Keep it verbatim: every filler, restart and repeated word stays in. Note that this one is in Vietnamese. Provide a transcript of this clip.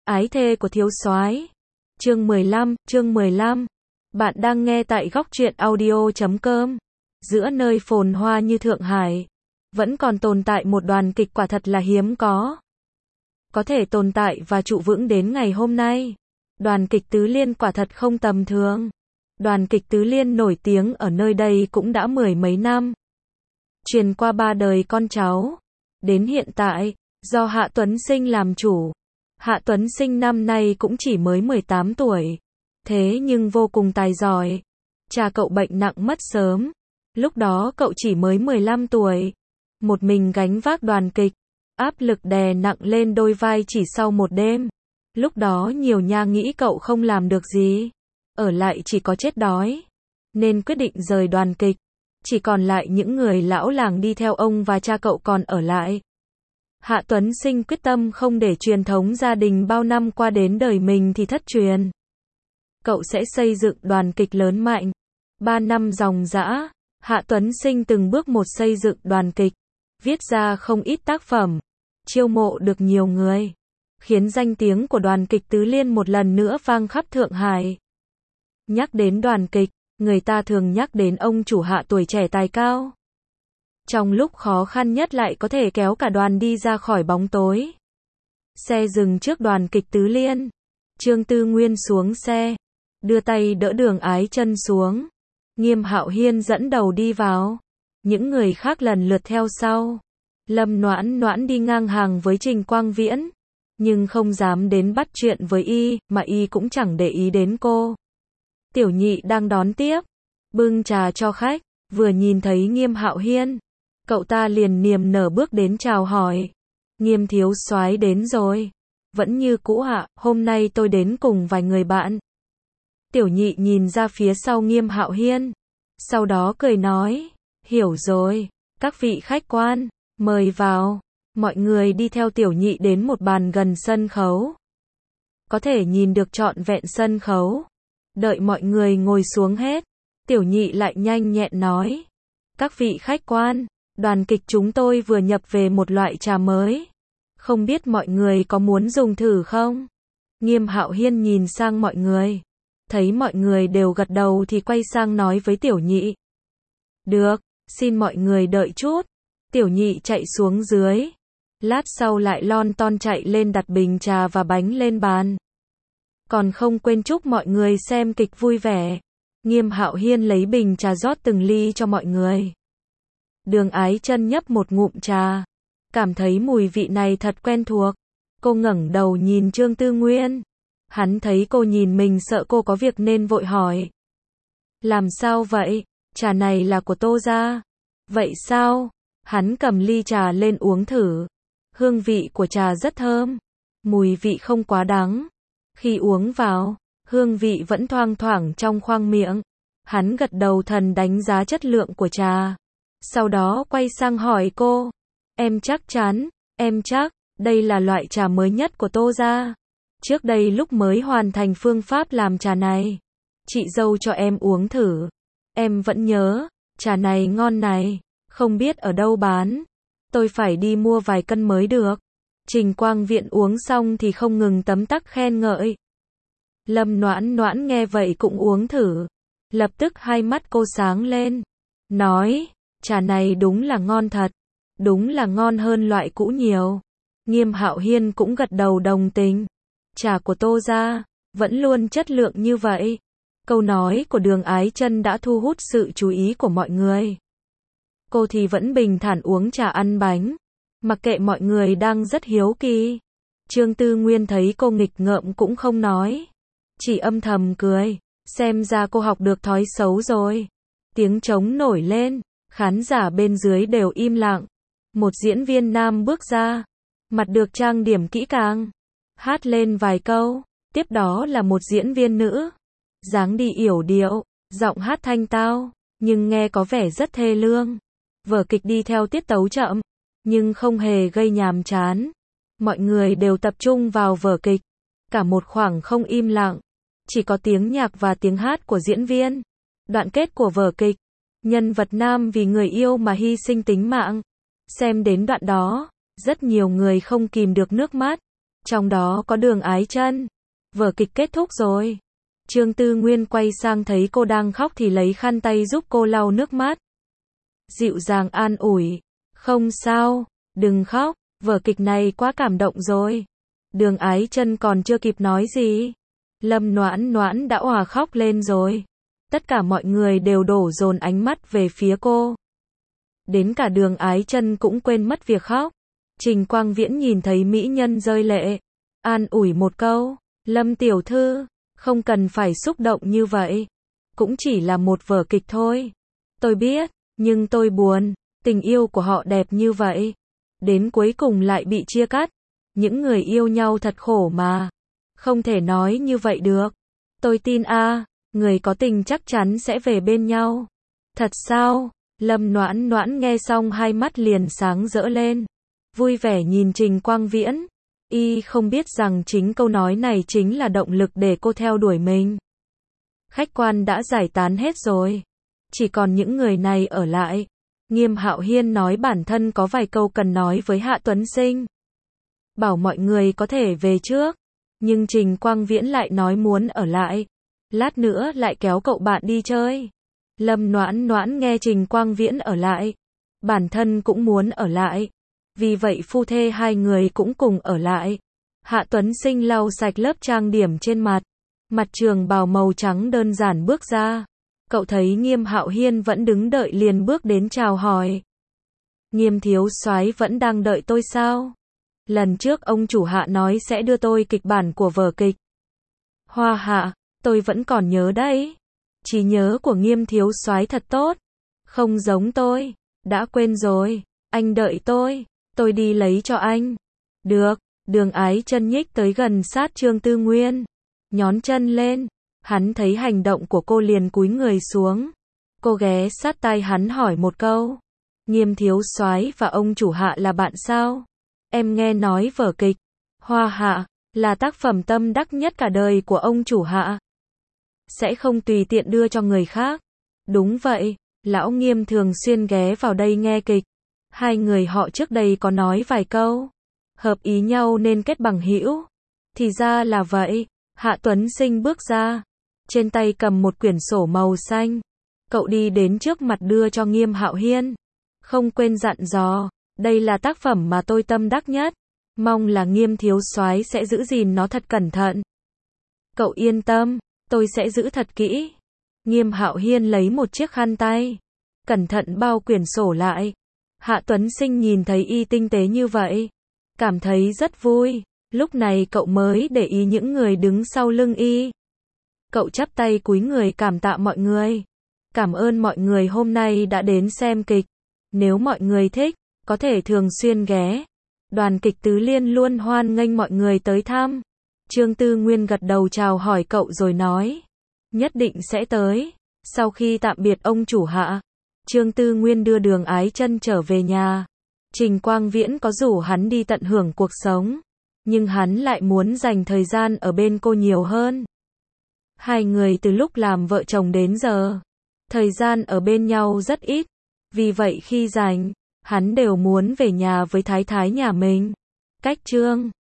Ái thê của thiếu soái. Chương mười lăm, chương mười lăm. Bạn đang nghe tại góc truyện audio chấm com. Giữa nơi phồn hoa như Thượng Hải, vẫn còn tồn tại một đoàn kịch quả thật là hiếm có. Có thể tồn tại và trụ vững đến ngày hôm nay. Đoàn kịch Tứ Liên quả thật không tầm thường. Đoàn kịch Tứ Liên nổi tiếng ở nơi đây cũng đã mười mấy năm. Truyền qua ba đời con cháu. Đến hiện tại, do Hạ Tuấn Sinh làm chủ. Hạ Tuấn Sinh năm nay cũng chỉ mới mười tám tuổi. Thế nhưng vô cùng tài giỏi. Cha cậu bệnh nặng mất sớm. Lúc đó cậu chỉ mới mười lăm tuổi. Một mình gánh vác đoàn kịch. Áp lực đè nặng lên đôi vai chỉ sau một đêm. Lúc đó nhiều nha nghĩ cậu không làm được gì. Ở lại chỉ có chết đói. Nên quyết định rời đoàn kịch. Chỉ còn lại những người lão làng đi theo ông và cha cậu còn ở lại. Hạ Tuấn Sinh quyết tâm không để truyền thống gia đình bao năm qua đến đời mình thì thất truyền. Cậu sẽ xây dựng đoàn kịch lớn mạnh. Ba năm ròng rã, Hạ Tuấn Sinh từng bước một xây dựng đoàn kịch. Viết ra không ít tác phẩm. Chiêu mộ được nhiều người. Khiến danh tiếng của đoàn kịch Tứ Liên một lần nữa vang khắp Thượng Hải. Nhắc đến đoàn kịch, người ta thường nhắc đến ông chủ Hạ tuổi trẻ tài cao. Trong lúc khó khăn nhất lại có thể kéo cả đoàn đi ra khỏi bóng tối. Xe dừng trước đoàn kịch Tứ Liên. Trương Tư Nguyên xuống xe. Đưa tay đỡ Đường Ái Chân xuống. Nghiêm Hạo Hiên dẫn đầu đi vào. Những người khác lần lượt theo sau. Lâm Noãn Noãn đi ngang hàng với Trình Quang Viễn. Nhưng không dám đến bắt chuyện với y, mà y cũng chẳng để ý đến cô. Tiểu Nhị đang đón tiếp. Bưng trà cho khách. Vừa nhìn thấy Nghiêm Hạo Hiên. Cậu ta liền niềm nở bước đến chào hỏi. Nghiêm thiếu soái đến rồi. Vẫn như cũ ạ, hôm nay tôi đến cùng vài người bạn. Tiểu Nhị nhìn ra phía sau Nghiêm Hạo Hiên. Sau đó cười nói. Hiểu rồi, các vị khách quan, mời vào. Mọi người đi theo Tiểu Nhị đến một bàn gần sân khấu. Có thể nhìn được trọn vẹn sân khấu. Đợi mọi người ngồi xuống hết. Tiểu Nhị lại nhanh nhẹn nói. Các vị khách quan, đoàn kịch chúng tôi vừa nhập về một loại trà mới. Không biết mọi người có muốn dùng thử không? Nghiêm Hạo Hiên nhìn sang mọi người. Thấy mọi người đều gật đầu thì quay sang nói với Tiểu Nhị. Được, xin mọi người đợi chút. Tiểu Nhị chạy xuống dưới. Lát sau lại lon ton chạy lên đặt bình trà và bánh lên bàn. Còn không quên chúc mọi người xem kịch vui vẻ. Nghiêm Hạo Hiên lấy bình trà rót từng ly cho mọi người. Đường Ái Chân nhấp một ngụm trà. Cảm thấy mùi vị này thật quen thuộc. Cô ngẩng đầu nhìn Trương Tư Nguyên. Hắn thấy cô nhìn mình sợ cô có việc nên vội hỏi. Làm sao vậy? Trà này là của Tô gia. Vậy sao? Hắn cầm ly trà lên uống thử. Hương vị của trà rất thơm. Mùi vị không quá đắng. Khi uống vào, hương vị vẫn thoang thoảng trong khoang miệng. Hắn gật đầu thần đánh giá chất lượng của trà. Sau đó quay sang hỏi cô. Em chắc chắn, em chắc, đây là loại trà mới nhất của Tô gia. Trước đây lúc mới hoàn thành phương pháp làm trà này, chị dâu cho em uống thử. Em vẫn nhớ, trà này ngon này, không biết ở đâu bán. Tôi phải đi mua vài cân mới được. Trình Quang Viễn uống xong thì không ngừng tấm tắc khen ngợi. Lâm Noãn Noãn nghe vậy cũng uống thử. Lập tức hai mắt cô sáng lên. Nói, trà này đúng là ngon thật. Đúng là ngon hơn loại cũ nhiều. Nghiêm Hạo Hiên cũng gật đầu đồng tình. Trà của Tô gia vẫn luôn chất lượng như vậy. Câu nói của Đường Ái Chân đã thu hút sự chú ý của mọi người. Cô thì vẫn bình thản uống trà ăn bánh. Mặc kệ mọi người đang rất hiếu kỳ. Trương Tư Nguyên thấy cô nghịch ngợm cũng không nói. Chỉ âm thầm cười. Xem ra cô học được thói xấu rồi. Tiếng trống nổi lên. Khán giả bên dưới đều im lặng. Một diễn viên nam bước ra. Mặt được trang điểm kỹ càng. Hát lên vài câu. Tiếp đó là một diễn viên nữ. Dáng đi yểu điệu. Giọng hát thanh tao. Nhưng nghe có vẻ rất thê lương. Vở kịch đi theo tiết tấu chậm. Nhưng không hề gây nhàm chán. Mọi người đều tập trung vào vở kịch. Cả một khoảng không im lặng. Chỉ có tiếng nhạc và tiếng hát của diễn viên. Đoạn kết của vở kịch. Nhân vật nam vì người yêu mà hy sinh tính mạng. Xem đến đoạn đó, rất nhiều người không kìm được nước mắt. trong đó có Đường Ái Chân. Vở kịch kết thúc rồi. Trương Tư Nguyên quay sang thấy cô đang khóc thì lấy khăn tay giúp cô lau nước mắt. Dịu dàng an ủi, không sao, đừng khóc, vở kịch này quá cảm động rồi. Đường Ái Chân còn chưa kịp nói gì, Lâm Noãn Noãn đã òa khóc lên rồi. Tất cả mọi người đều đổ dồn ánh mắt về phía cô. Đến cả Đường Ái Chân cũng quên mất việc khóc. Trình Quang Viễn nhìn thấy mỹ nhân rơi lệ, an ủi một câu, Lâm tiểu thư, không cần phải xúc động như vậy. Cũng chỉ là một vở kịch thôi. Tôi biết, nhưng tôi buồn, tình yêu của họ đẹp như vậy. Đến cuối cùng lại bị chia cắt. Những người yêu nhau thật khổ mà. Không thể nói như vậy được. Tôi tin a, à, người có tình chắc chắn sẽ về bên nhau. Thật sao? Lâm Noãn Noãn nghe xong hai mắt liền sáng rỡ lên. Vui vẻ nhìn Trình Quang Viễn. Y không biết rằng chính câu nói này chính là động lực để cô theo đuổi mình. Khách quan đã giải tán hết rồi. Chỉ còn những người này ở lại. Nghiêm Hạo Hiên nói bản thân có vài câu cần nói với Hạ Tuấn Sinh. Bảo mọi người có thể về trước. Nhưng Trình Quang Viễn lại nói muốn ở lại. Lát nữa lại kéo cậu bạn đi chơi. Lâm Noãn Noãn nghe Trình Quang Viễn ở lại. Bản thân cũng muốn ở lại. Vì vậy phu thê hai người cũng cùng ở lại. Hạ Tuấn Sinh lau sạch lớp trang điểm trên mặt. Mặt trường bào màu trắng đơn giản bước ra. Cậu thấy Nghiêm Hạo Hiên vẫn đứng đợi liền bước đến chào hỏi. Nghiêm thiếu soái vẫn đang đợi tôi sao? Lần trước ông chủ Hạ nói sẽ đưa tôi kịch bản của vở kịch. Hoa Hạ, tôi vẫn còn nhớ đấy. Trí nhớ của Nghiêm thiếu soái thật tốt. Không giống tôi. Đã quên rồi. Anh đợi tôi. Tôi đi lấy cho anh. Được. Đường Ái Chân nhích tới gần sát Trương Tư Nguyên. Nhón chân lên. Hắn thấy hành động của cô liền cúi người xuống. Cô ghé sát tai hắn hỏi một câu. Nghiêm thiếu soái và ông chủ Hạ là bạn sao? Em nghe nói vở kịch Hoa Hạ là tác phẩm tâm đắc nhất cả đời của ông chủ Hạ. Sẽ không tùy tiện đưa cho người khác. Đúng vậy, lão Nghiêm thường xuyên ghé vào đây nghe kịch. Hai người họ trước đây có nói vài câu. Hợp ý nhau nên kết bằng hữu. Thì ra là vậy. Hạ Tuấn Sinh bước ra. Trên tay cầm một quyển sổ màu xanh. Cậu đi đến trước mặt đưa cho Nghiêm Hạo Hiên. Không quên dặn dò. Đây là tác phẩm mà tôi tâm đắc nhất. Mong là Nghiêm thiếu soái sẽ giữ gìn nó thật cẩn thận. Cậu yên tâm. Tôi sẽ giữ thật kỹ. Nghiêm Hạo Hiên lấy một chiếc khăn tay. Cẩn thận bao quyển sổ lại. Hạ Tuấn Sinh nhìn thấy y tinh tế như vậy. Cảm thấy rất vui. Lúc này cậu mới để ý những người đứng sau lưng y. Cậu chắp tay cúi người cảm tạ mọi người. Cảm ơn mọi người hôm nay đã đến xem kịch. Nếu mọi người thích, có thể thường xuyên ghé. Đoàn kịch Tứ Liên luôn hoan nghênh mọi người tới thăm. Trương Tư Nguyên gật đầu chào hỏi cậu rồi nói. Nhất định sẽ tới. Sau khi tạm biệt ông chủ Hạ, Trương Tư Nguyên đưa Đường Ái Chân trở về nhà. Trình Quang Viễn có rủ hắn đi tận hưởng cuộc sống. Nhưng hắn lại muốn dành thời gian ở bên cô nhiều hơn. Hai người từ lúc làm vợ chồng đến giờ, thời gian ở bên nhau rất ít. Vì vậy khi rảnh, hắn đều muốn về nhà với thái thái nhà mình. Cách chương